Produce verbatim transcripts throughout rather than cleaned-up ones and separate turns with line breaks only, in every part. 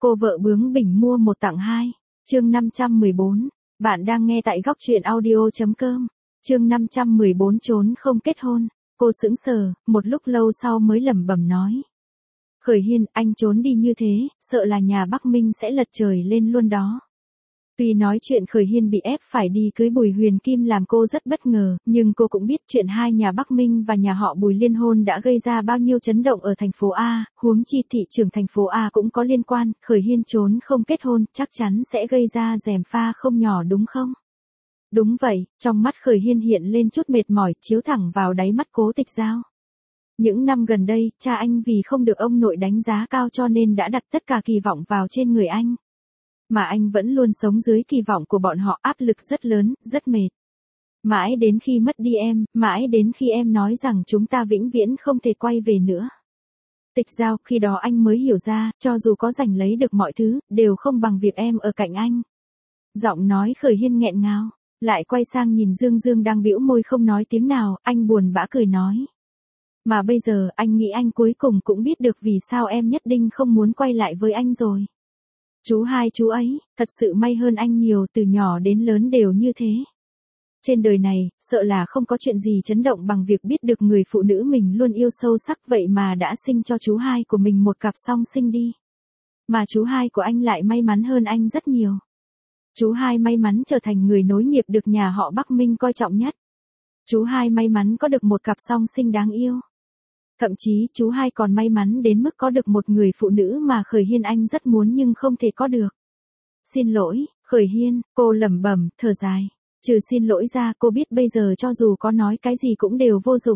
Cô vợ bướng bỉnh mua một tặng hai. Chương năm trăm mười bốn. Bạn đang nghe tại góc truyện audio chấm com. Chương năm trăm mười bốn trốn không kết hôn. Cô sững sờ, một lúc lâu sau mới lẩm bẩm nói. Khởi Hiên, anh trốn đi như thế, sợ là nhà Bắc Minh sẽ lật trời lên luôn đó. Tuy nói chuyện Khởi Hiên bị ép phải đi cưới Bùi Huyền Kim làm cô rất bất ngờ, nhưng cô cũng biết chuyện hai nhà Bắc Minh và nhà họ Bùi liên hôn đã gây ra bao nhiêu chấn động ở thành phố A, huống chi thị trưởng thành phố A cũng có liên quan, Khởi Hiên trốn không kết hôn chắc chắn sẽ gây ra gièm pha không nhỏ đúng không? Đúng vậy, trong mắt Khởi Hiên hiện lên chút mệt mỏi, chiếu thẳng vào đáy mắt Cố Tịch Giao. Những năm gần đây, cha anh vì không được ông nội đánh giá cao cho nên đã đặt tất cả kỳ vọng vào trên người anh. Mà anh vẫn luôn sống dưới kỳ vọng của bọn họ, áp lực rất lớn, rất mệt. Mãi đến khi mất đi em, mãi đến khi em nói rằng chúng ta vĩnh viễn không thể quay về nữa. Tịch Giao, khi đó anh mới hiểu ra, cho dù có giành lấy được mọi thứ, đều không bằng việc em ở cạnh anh. Giọng nói Khởi Hiên nghẹn ngào, lại quay sang nhìn Dương Dương đang bĩu môi không nói tiếng nào, anh buồn bã cười nói. Mà bây giờ, anh nghĩ anh cuối cùng cũng biết được vì sao em nhất định không muốn quay lại với anh rồi. Chú hai chú ấy, thật sự may hơn anh nhiều, từ nhỏ đến lớn đều như thế. Trên đời này, sợ là không có chuyện gì chấn động bằng việc biết được người phụ nữ mình luôn yêu sâu sắc vậy mà đã sinh cho chú hai của mình một cặp song sinh đi. Mà chú hai của anh lại may mắn hơn anh rất nhiều. Chú hai may mắn trở thành người nối nghiệp được nhà họ Bắc Minh coi trọng nhất. Chú hai may mắn có được một cặp song sinh đáng yêu. Thậm chí chú hai còn may mắn đến mức có được một người phụ nữ mà Khởi Hiên anh rất muốn nhưng không thể có được. Xin lỗi, Khởi Hiên, cô lẩm bẩm, thở dài. Trừ xin lỗi ra cô biết bây giờ cho dù có nói cái gì cũng đều vô dụng.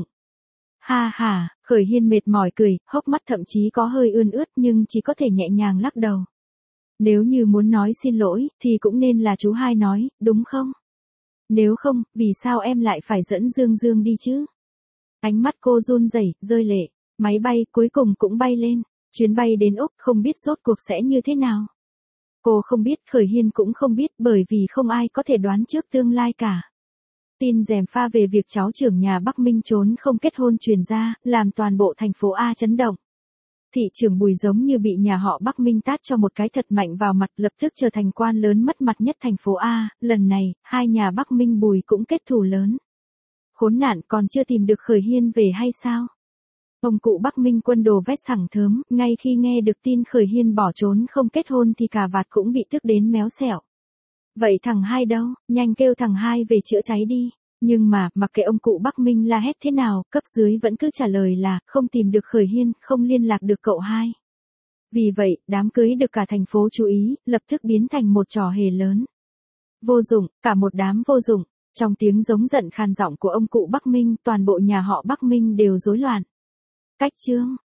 Ha ha, Khởi Hiên mệt mỏi cười, hốc mắt thậm chí có hơi ươn ướt nhưng chỉ có thể nhẹ nhàng lắc đầu. Nếu như muốn nói xin lỗi thì cũng nên là chú hai nói, đúng không? Nếu không, vì sao em lại phải dẫn Dương Dương đi chứ? Ánh mắt cô run rẩy, rơi lệ. Máy bay cuối cùng cũng bay lên. Chuyến bay đến Úc không biết rốt cuộc sẽ như thế nào. Cô không biết, Khởi Hiên cũng không biết bởi vì không ai có thể đoán trước tương lai cả. Tin gièm pha về việc cháu trưởng nhà Bắc Minh trốn không kết hôn truyền ra, làm toàn bộ thành phố A chấn động. Thị trưởng Bùi giống như bị nhà họ Bắc Minh tát cho một cái thật mạnh vào mặt, lập tức trở thành quan lớn mất mặt nhất thành phố A. Lần này, hai nhà Bắc Minh Bùi cũng kết thù lớn. Khốn nạn, còn chưa tìm được Khởi Hiên về hay sao? Ông cụ Bắc Minh Quân đồ vét thẳng thớm, ngay khi nghe được tin Khởi Hiên bỏ trốn không kết hôn thì cả vạt cũng bị tức đến méo xẹo. Vậy thằng hai đâu, nhanh kêu thằng hai về chữa cháy đi. Nhưng mà, mặc kệ ông cụ Bắc Minh la hét thế nào, cấp dưới vẫn cứ trả lời là, không tìm được Khởi Hiên, không liên lạc được cậu hai. Vì vậy, đám cưới được cả thành phố chú ý, lập tức biến thành một trò hề lớn. Vô dụng, cả một đám vô dụng. Trong tiếng giống giận khàn giọng của ông cụ Bắc Minh, toàn bộ nhà họ Bắc Minh đều rối loạn. Cách chương,